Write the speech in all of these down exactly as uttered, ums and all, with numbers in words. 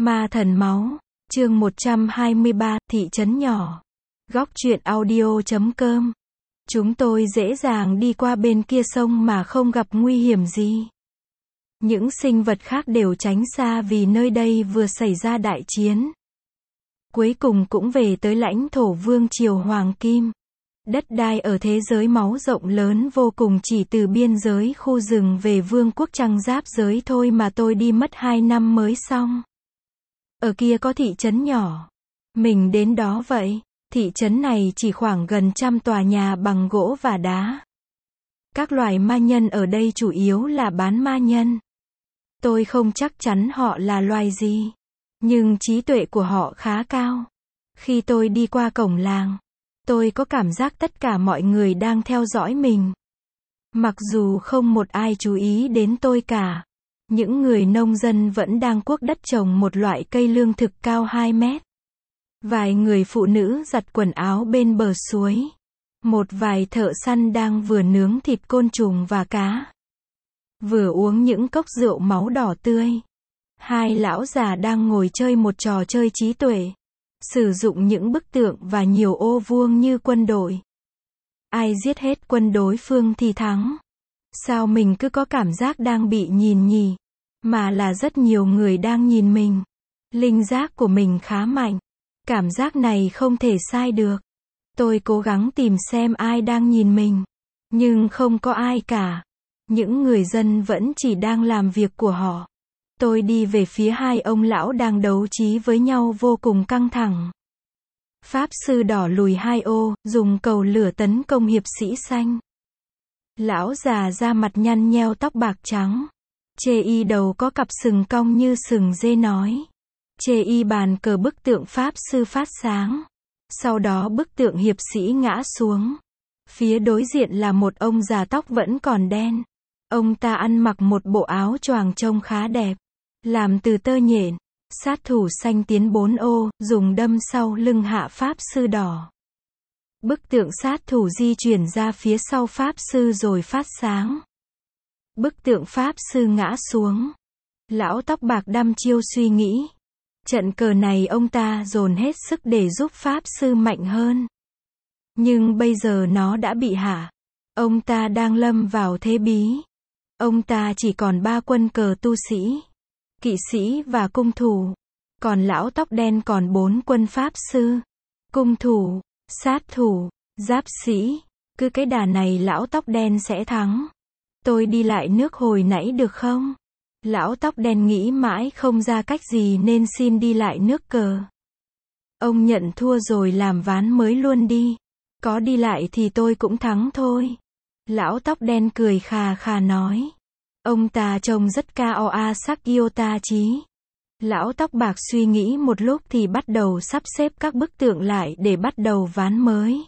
Ma thần máu, chương một trăm hai mươi ba, thị trấn nhỏ. Góc truyện audio chấm com. Chúng tôi dễ dàng đi qua bên kia sông mà không gặp nguy hiểm gì. Những sinh vật khác đều tránh xa vì nơi đây vừa xảy ra đại chiến. Cuối cùng cũng về tới lãnh thổ vương triều Hoàng Kim. Đất đai ở thế giới máu rộng lớn vô cùng, chỉ từ biên giới khu rừng về vương quốc trăng giáp giới thôi mà tôi đi mất hai năm mới xong. Ở kia có thị trấn nhỏ. Mình đến đó vậy. Thị trấn này chỉ khoảng gần trăm tòa nhà bằng gỗ và đá. Các loài ma nhân ở đây chủ yếu là bán ma nhân. Tôi không chắc chắn họ là loài gì, nhưng trí tuệ của họ khá cao. Khi tôi đi qua cổng làng, tôi có cảm giác tất cả mọi người đang theo dõi mình. Mặc dù không một ai chú ý đến tôi cả. Những người nông dân vẫn đang cuốc đất trồng một loại cây lương thực cao hai mét. Vài người phụ nữ giặt quần áo bên bờ suối. Một vài thợ săn đang vừa nướng thịt côn trùng và cá, vừa uống những cốc rượu máu đỏ tươi. Hai lão già đang ngồi chơi một trò chơi trí tuệ, sử dụng những bức tượng và nhiều ô vuông như quân đội. Ai giết hết quân đối phương thì thắng. Sao mình cứ có cảm giác đang bị nhìn nhỉ? Mà là rất nhiều người đang nhìn mình. Linh giác của mình khá mạnh. Cảm giác này không thể sai được. Tôi cố gắng tìm xem ai đang nhìn mình. Nhưng không có ai cả. Những người dân vẫn chỉ đang làm việc của họ. Tôi đi về phía hai ông lão đang đấu trí với nhau vô cùng căng thẳng. Pháp sư đỏ lùi hai ô, dùng cầu lửa tấn công hiệp sĩ xanh. Lão già da mặt nhăn nheo, tóc bạc trắng. Chê y đầu có cặp sừng cong như sừng dê nói. Chê y bàn cờ bức tượng pháp sư phát sáng. Sau đó bức tượng hiệp sĩ ngã xuống. Phía đối diện là một ông già tóc vẫn còn đen. Ông ta ăn mặc một bộ áo choàng trông khá đẹp, làm từ tơ nhện. Sát thủ xanh tiến bốn ô, dùng đâm sau lưng hạ pháp sư đỏ. Bức tượng sát thủ di chuyển ra phía sau pháp sư rồi phát sáng. Bức tượng pháp sư ngã xuống. Lão tóc bạc đăm chiêu suy nghĩ. Trận cờ này ông ta dồn hết sức để giúp pháp sư mạnh hơn. Nhưng bây giờ nó đã bị hạ. Ông ta đang lâm vào thế bí. Ông ta chỉ còn ba quân cờ tu sĩ, kỵ sĩ và cung thủ. Còn lão tóc đen còn bốn quân pháp sư, cung thủ, sát thủ, giáp sĩ. Cứ cái đà này lão tóc đen sẽ thắng. Tôi đi lại nước hồi nãy được không? Lão tóc đen nghĩ mãi không ra cách gì nên xin đi lại nước cờ. Ông nhận thua rồi làm ván mới luôn đi. Có đi lại thì tôi cũng thắng thôi. Lão tóc đen cười khà khà nói. Ông ta trông rất cao a sắc yêu ta chí. Lão tóc bạc suy nghĩ một lúc thì bắt đầu sắp xếp các bức tượng lại để bắt đầu ván mới.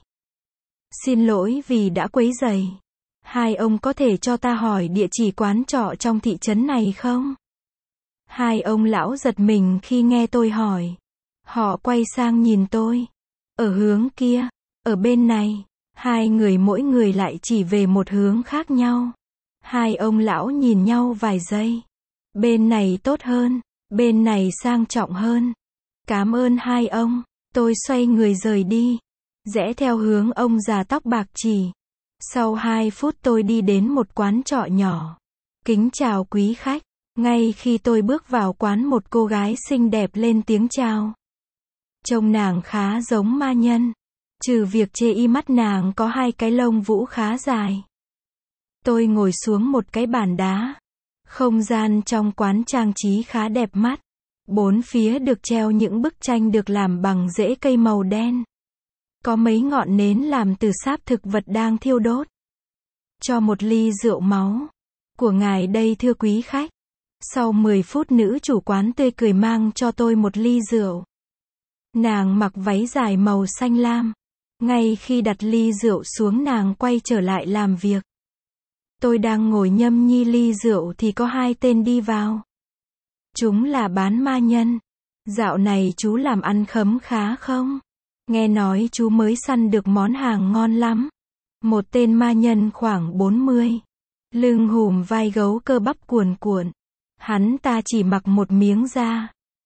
Xin lỗi vì đã quấy rầy. Hai ông có thể cho ta hỏi địa chỉ quán trọ trong thị trấn này không? Hai ông lão giật mình khi nghe tôi hỏi. Họ quay sang nhìn tôi. Ở hướng kia, ở bên này. Hai người mỗi người lại chỉ về một hướng khác nhau. Hai ông lão nhìn nhau vài giây. Bên này tốt hơn, bên này sang trọng hơn. Cảm ơn hai ông. Tôi xoay người rời đi, rẽ theo hướng ông già tóc bạc chỉ. Sau hai phút tôi đi đến một quán trọ nhỏ. Kính chào quý khách. Ngay khi tôi bước vào quán, một cô gái xinh đẹp lên tiếng chào. Trông nàng khá giống ma nhân. Trừ việc chê y mắt nàng có hai cái lông vũ khá dài. Tôi ngồi xuống một cái bàn đá. Không gian trong quán trang trí khá đẹp mắt. Bốn phía được treo những bức tranh được làm bằng rễ cây màu đen. Có mấy ngọn nến làm từ sáp thực vật đang thiêu đốt. Cho một ly rượu máu. Của ngài đây thưa quý khách. Sau mười phút nữ chủ quán tươi cười mang cho tôi một ly rượu. Nàng mặc váy dài màu xanh lam. Ngay khi đặt ly rượu xuống nàng quay trở lại làm việc. Tôi đang ngồi nhâm nhi ly rượu thì có hai tên đi vào. Chúng là bán ma nhân. Dạo này chú làm ăn khấm khá không? Nghe nói chú mới săn được món hàng ngon lắm. Một tên ma nhân khoảng bốn mươi. Lưng hùm vai gấu cơ bắp cuồn cuộn. Hắn ta chỉ mặc một miếng da.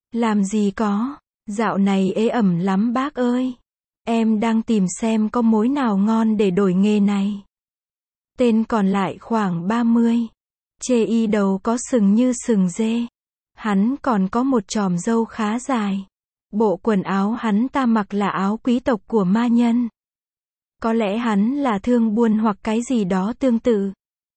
Làm gì có, dạo này ế ẩm lắm bác ơi. Em đang tìm xem có mối nào ngon để đổi nghề này. Tên còn lại khoảng ba mươi. Chê y đầu có sừng như sừng dê. Hắn còn có một chòm râu khá dài. Bộ quần áo hắn ta mặc là áo quý tộc của ma nhân. Có lẽ hắn là thương buôn hoặc cái gì đó tương tự.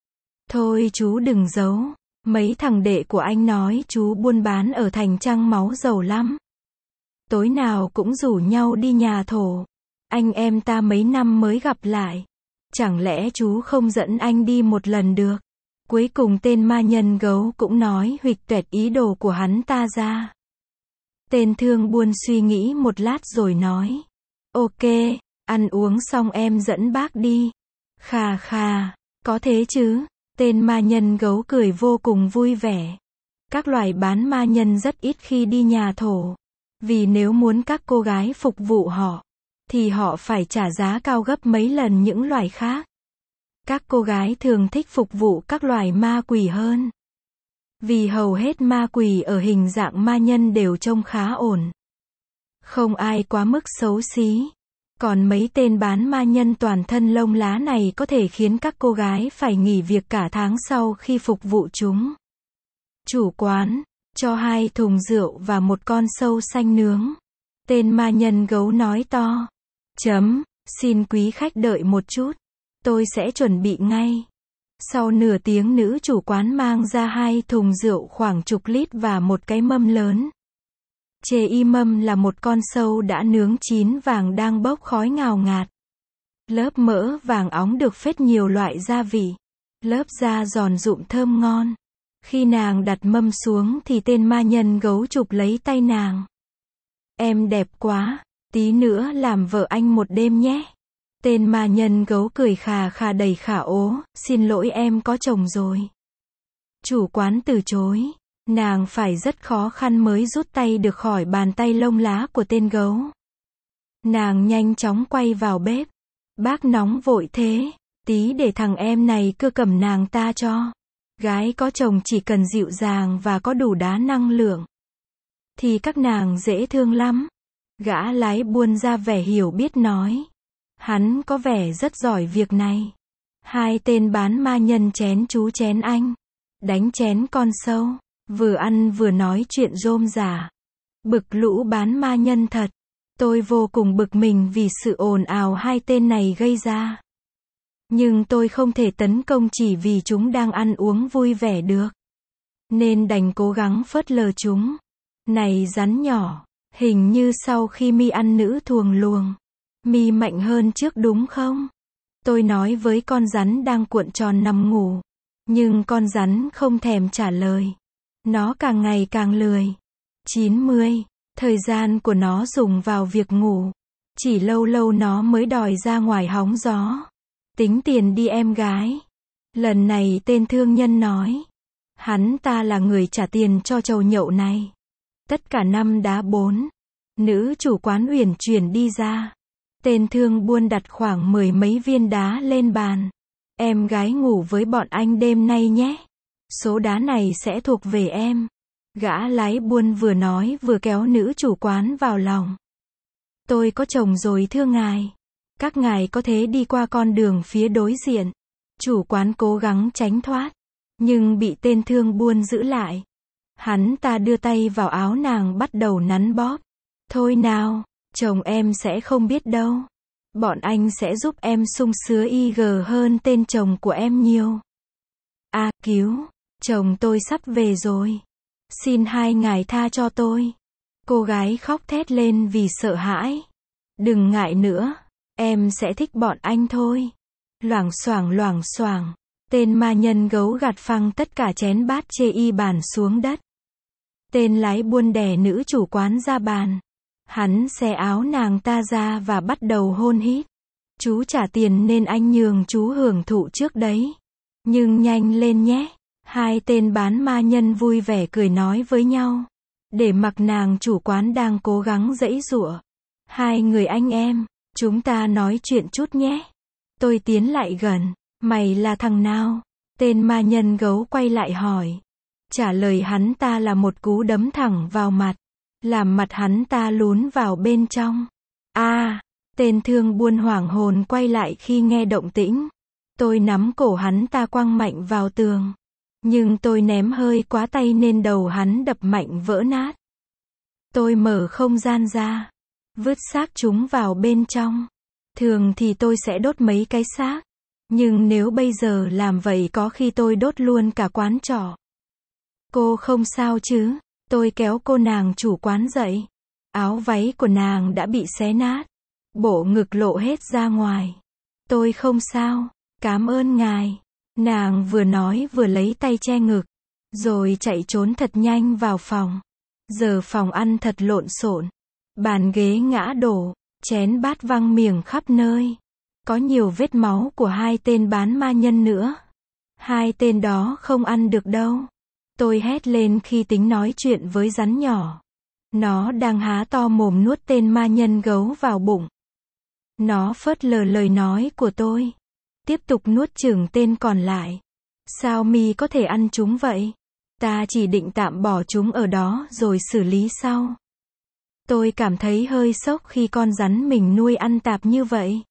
Thôi chú đừng giấu. Mấy thằng đệ của anh nói chú buôn bán ở thành Trăng Máu giàu lắm. Tối nào cũng rủ nhau đi nhà thổ. Anh em ta mấy năm mới gặp lại. Chẳng lẽ chú không dẫn anh đi một lần được? Cuối cùng tên ma nhân gấu cũng nói huỵch toẹt ý đồ của hắn ta ra. Tên thương buôn suy nghĩ một lát rồi nói. Ok, ăn uống xong em dẫn bác đi. Khà khà, có thế chứ? Tên ma nhân gấu cười vô cùng vui vẻ. Các loài bán ma nhân rất ít khi đi nhà thổ. Vì nếu muốn các cô gái phục vụ họ, thì họ phải trả giá cao gấp mấy lần những loài khác. Các cô gái thường thích phục vụ các loài ma quỷ hơn. Vì hầu hết ma quỷ ở hình dạng ma nhân đều trông khá ổn. Không ai quá mức xấu xí. Còn mấy tên bán ma nhân toàn thân lông lá này có thể khiến các cô gái phải nghỉ việc cả tháng sau khi phục vụ chúng. Chủ quán, cho hai thùng rượu và một con sâu xanh nướng. Tên ma nhân gấu nói to. Chấm, xin quý khách đợi một chút. Tôi sẽ chuẩn bị ngay. Sau nửa tiếng nữ chủ quán mang ra hai thùng rượu khoảng chục lít và một cái mâm lớn. Chê y mâm là một con sâu đã nướng chín vàng đang bốc khói ngào ngạt. Lớp mỡ vàng óng được phết nhiều loại gia vị. Lớp da giòn rụm thơm ngon. Khi nàng đặt mâm xuống thì tên ma nhân gấu chụp lấy tay nàng. Em đẹp quá, tí nữa làm vợ anh một đêm nhé. Tên ma nhân gấu cười khà khà đầy khả ố, xin lỗi em có chồng rồi. Chủ quán từ chối, nàng phải rất khó khăn mới rút tay được khỏi bàn tay lông lá của tên gấu. Nàng nhanh chóng quay vào bếp. Bác nóng vội thế, tí để thằng em này cứ cầm nàng ta cho. Gái có chồng chỉ cần dịu dàng và có đủ đá năng lượng. Thì các nàng dễ thương lắm. Gã lái buôn ra vẻ hiểu biết nói. Hắn có vẻ rất giỏi việc này. Hai tên bán ma nhân chén chú chén anh. Đánh chén con sâu. Vừa ăn vừa nói chuyện rôm rả. Bực lũ bán ma nhân thật. Tôi vô cùng bực mình vì sự ồn ào hai tên này gây ra. Nhưng tôi không thể tấn công chỉ vì chúng đang ăn uống vui vẻ được. Nên đành cố gắng phớt lờ chúng. Này rắn nhỏ, hình như sau khi mi ăn nữ thuồng luồng, mi mạnh hơn trước đúng không? Tôi nói với con rắn đang cuộn tròn nằm ngủ. Nhưng con rắn không thèm trả lời. Nó càng ngày càng lười. chín mươi. Thời gian của nó dùng vào việc ngủ. Chỉ lâu lâu nó mới đòi ra ngoài hóng gió. Tính tiền đi em gái. Lần này tên thương nhân nói. Hắn ta là người trả tiền cho chầu nhậu này. Tất cả năm đá bốn. Nữ chủ quán uyển chuyển đi ra. Tên thương buôn đặt khoảng mười mấy viên đá lên bàn. Em gái ngủ với bọn anh đêm nay nhé. Số đá này sẽ thuộc về em. Gã lái buôn vừa nói vừa kéo nữ chủ quán vào lòng. Tôi có chồng rồi thưa ngài. Các ngài có thể đi qua con đường phía đối diện. Chủ quán cố gắng tránh thoát. Nhưng bị tên thương buôn giữ lại. Hắn ta đưa tay vào áo nàng bắt đầu nắn bóp. Thôi nào, chồng em sẽ không biết đâu. Bọn anh sẽ giúp em sung sướng y gờ hơn tên chồng của em nhiều. À cứu, chồng tôi sắp về rồi. Xin hai ngài tha cho tôi. Cô gái khóc thét lên vì sợ hãi. Đừng ngại nữa, em sẽ thích bọn anh thôi. Loảng xoảng loảng xoảng. Tên ma nhân gấu gạt phăng tất cả chén bát chê y bàn xuống đất. Tên lái buôn đè nữ chủ quán ra bàn. Hắn xé áo nàng ta ra và bắt đầu hôn hít. Chú trả tiền nên anh nhường chú hưởng thụ trước đấy. Nhưng nhanh lên nhé. Hai tên bán ma nhân vui vẻ cười nói với nhau. Để mặc nàng chủ quán đang cố gắng giãy giụa. Hai người anh em, chúng ta nói chuyện chút nhé. Tôi tiến lại gần. Mày là thằng nào? Tên ma nhân gấu quay lại hỏi. Trả lời hắn ta là một cú đấm thẳng vào mặt. làm mặt hắn ta lún vào bên trong. A, à, tên thương buôn hoảng hồn quay lại khi nghe động tĩnh. Tôi nắm cổ hắn ta quăng mạnh vào tường. Nhưng tôi ném hơi quá tay nên đầu hắn đập mạnh vỡ nát. Tôi mở không gian ra, vứt xác chúng vào bên trong. Thường thì tôi sẽ đốt mấy cái xác. Nhưng nếu bây giờ làm vậy có khi tôi đốt luôn cả quán trọ. Cô không sao chứ? Tôi kéo cô nàng chủ quán dậy. Áo váy của nàng đã bị xé nát. Bộ ngực lộ hết ra ngoài. Tôi không sao, cảm ơn ngài. Nàng vừa nói vừa lấy tay che ngực. Rồi chạy trốn thật nhanh vào phòng. Giờ phòng ăn thật lộn xộn. Bàn ghế ngã đổ, chén bát văng miềng khắp nơi. Có nhiều vết máu của hai tên bán ma nhân nữa. Hai tên đó không ăn được đâu. Tôi hét lên khi tính nói chuyện với rắn nhỏ. Nó đang há to mồm nuốt tên ma nhân gấu vào bụng. Nó phớt lờ lời nói của tôi. Tiếp tục nuốt chửng tên còn lại. Sao mi có thể ăn chúng vậy? Ta chỉ định tạm bỏ chúng ở đó rồi xử lý sau. Tôi cảm thấy hơi sốc khi con rắn mình nuôi ăn tạp như vậy.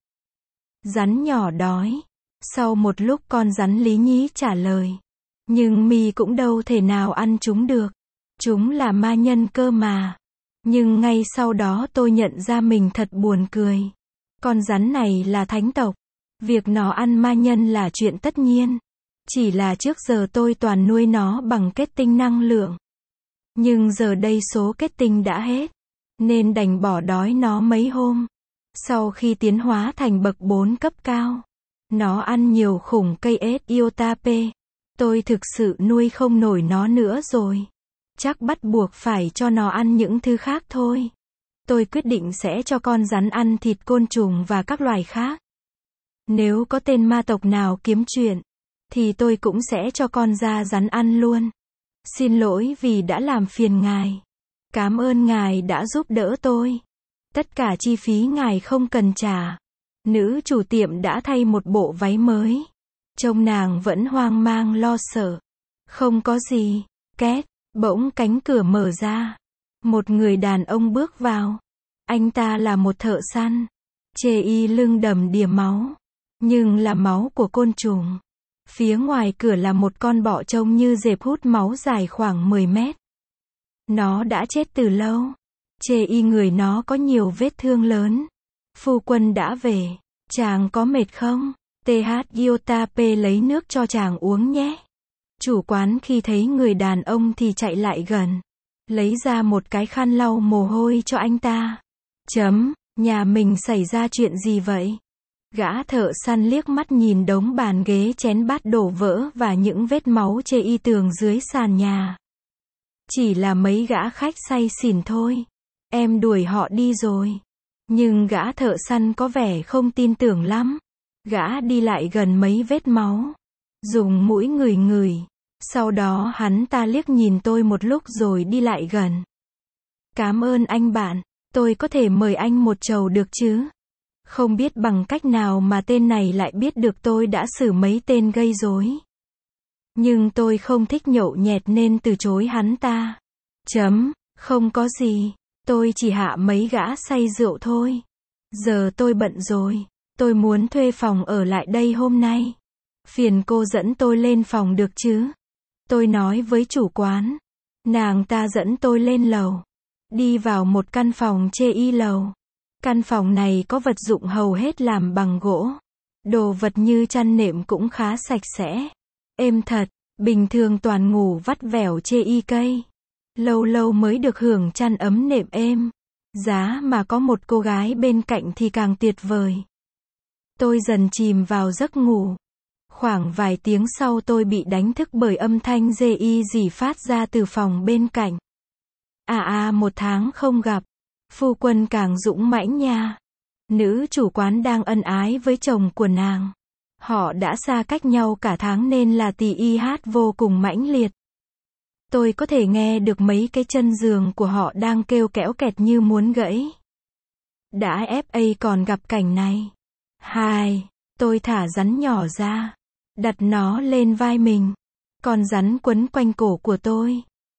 Rắn nhỏ đói. Sau một lúc con rắn lý nhí trả lời. Nhưng mi cũng đâu thể nào ăn chúng được. Chúng là ma nhân cơ mà. Nhưng ngay sau đó tôi nhận ra mình thật buồn cười. Con rắn này là thánh tộc. Việc nó ăn ma nhân là chuyện tất nhiên. Chỉ là trước giờ tôi toàn nuôi nó bằng kết tinh năng lượng. Nhưng giờ đây số kết tinh đã hết. Nên đành bỏ đói nó mấy hôm. Sau khi tiến hóa thành bậc bốn cấp cao. Nó ăn nhiều khủng cây ếch Iotape. Tôi thực sự nuôi không nổi nó nữa rồi. Chắc bắt buộc phải cho nó ăn những thứ khác thôi. Tôi quyết định sẽ cho con rắn ăn thịt côn trùng và các loài khác. Nếu có tên ma tộc nào kiếm chuyện, thì tôi cũng sẽ cho con da rắn ăn luôn. Xin lỗi vì đã làm phiền ngài. Cảm ơn ngài đã giúp đỡ tôi. Tất cả chi phí ngài không cần trả. Nữ chủ tiệm đã thay một bộ váy mới. Trông nàng vẫn hoang mang lo sợ. Không có gì. Két. Bỗng cánh cửa mở ra. Một người đàn ông bước vào. Anh ta là một thợ săn. Chê y lưng đầm đìa máu. Nhưng là máu của côn trùng. Phía ngoài cửa là một con bọ trông như dẹp hút máu dài khoảng mười mét. Nó đã chết từ lâu. Chê y người nó có nhiều vết thương lớn. Phu quân đã về. Chàng có mệt không? tê hát Iotape lấy nước cho chàng uống nhé. Chủ quán khi thấy người đàn ông thì chạy lại gần. Lấy ra một cái khăn lau mồ hôi cho anh ta. Chấm, nhà mình xảy ra chuyện gì vậy? Gã thợ săn liếc mắt nhìn đống bàn ghế chén bát đổ vỡ và những vết máu chê y tường dưới sàn nhà. Chỉ là mấy gã khách say xỉn thôi. Em đuổi họ đi rồi. Nhưng gã thợ săn có vẻ không tin tưởng lắm. Gã đi lại gần mấy vết máu. Dùng mũi ngửi ngửi. Sau đó hắn ta liếc nhìn tôi một lúc rồi đi lại gần. Cảm ơn anh bạn. Tôi có thể mời anh một chầu được chứ? Không biết bằng cách nào mà tên này lại biết được tôi đã xử mấy tên gây rối. Nhưng tôi không thích nhậu nhẹt nên từ chối hắn ta. Chấm, không có gì. Tôi chỉ hạ mấy gã say rượu thôi. Giờ tôi bận rồi. Tôi muốn thuê phòng ở lại đây hôm nay. Phiền cô dẫn tôi lên phòng được chứ? Tôi nói với chủ quán. Nàng ta dẫn tôi lên lầu. Đi vào một căn phòng chê y lầu. Căn phòng này có vật dụng hầu hết làm bằng gỗ. Đồ vật như chăn nệm cũng khá sạch sẽ. Êm thật, bình thường toàn ngủ vắt vẻo chê y cây. Lâu lâu mới được hưởng chăn ấm nệm êm. Giá mà có một cô gái bên cạnh thì càng tuyệt vời. Tôi dần chìm vào giấc ngủ. Khoảng vài tiếng sau tôi bị đánh thức bởi âm thanh dê y rỉ phát ra từ phòng bên cạnh. À à một tháng không gặp. Phu quân càng dũng mãnh nha. Nữ chủ quán đang ân ái với chồng của nàng. Họ đã xa cách nhau cả tháng nên là tì y hát vô cùng mãnh liệt. Tôi có thể nghe được mấy cái chân giường của họ đang kêu kẽo kẹt như muốn gãy. Đã ép a còn gặp cảnh này. Hai, tôi thả rắn nhỏ ra. Đặt nó lên vai mình. Con rắn quấn quanh cổ của tôi.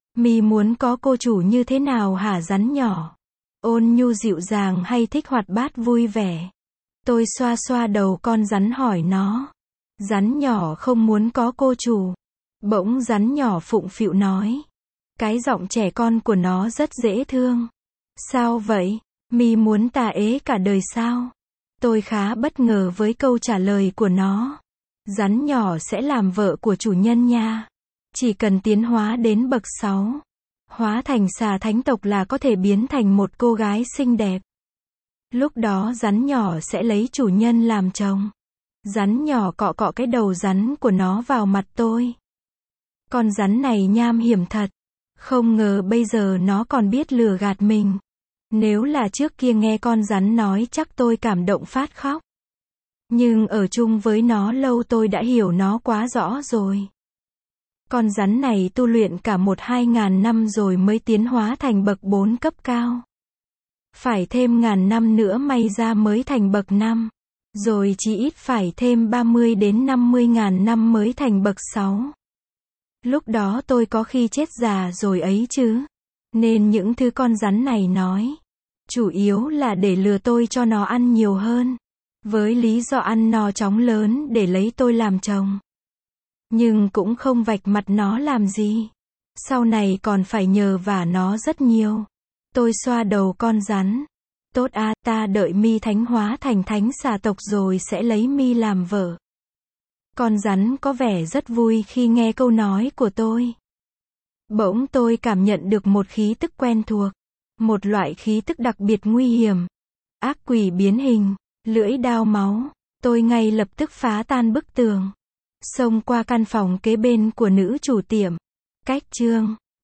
Mi muốn có cô chủ như thế nào hả rắn nhỏ? Ôn nhu dịu dàng hay thích hoạt bát vui vẻ? Tôi xoa xoa đầu con rắn hỏi nó. Rắn nhỏ không muốn có cô chủ. Bỗng rắn nhỏ phụng phịu nói. Cái giọng trẻ con của nó rất dễ thương. Sao vậy? Mi muốn ta ế cả đời sao? Tôi khá bất ngờ với câu trả lời của nó. Rắn nhỏ sẽ làm vợ của chủ nhân nha. Chỉ cần tiến hóa đến bậc sáu. Hóa thành xà thánh tộc là có thể biến thành một cô gái xinh đẹp. Lúc đó rắn nhỏ sẽ lấy chủ nhân làm chồng. Rắn nhỏ cọ cọ cái đầu rắn của nó vào mặt tôi. Con rắn này nham hiểm thật. Không ngờ bây giờ nó còn biết lừa gạt mình. Nếu là trước kia nghe con rắn nói chắc tôi cảm động phát khóc. Nhưng ở chung với nó lâu tôi đã hiểu nó quá rõ rồi. Con rắn này tu luyện cả một hai ngàn năm rồi mới tiến hóa thành bậc bốn cấp cao. Phải thêm ngàn năm nữa may ra mới thành bậc năm. Rồi chỉ ít phải thêm ba mươi đến năm mươi ngàn năm mới thành bậc sáu. Lúc đó tôi có khi chết già rồi ấy chứ. Nên những thứ con rắn này nói, chủ yếu là để lừa tôi cho nó ăn nhiều hơn. Với lý do ăn no chóng lớn để lấy tôi làm chồng. Nhưng cũng không vạch mặt nó làm gì. Sau này còn phải nhờ vả nó rất nhiều. Tôi xoa đầu con rắn. Tốt à, ta đợi Mi thánh hóa thành thánh xà tộc rồi sẽ lấy Mi làm vợ. Con rắn có vẻ rất vui khi nghe câu nói của tôi. Bỗng tôi cảm nhận được một khí tức quen thuộc. Một loại khí tức đặc biệt nguy hiểm. Ác quỷ biến hình, lưỡi đao máu. Tôi ngay lập tức phá tan bức tường. Xông qua căn phòng kế bên của nữ chủ tiệm. Cách chương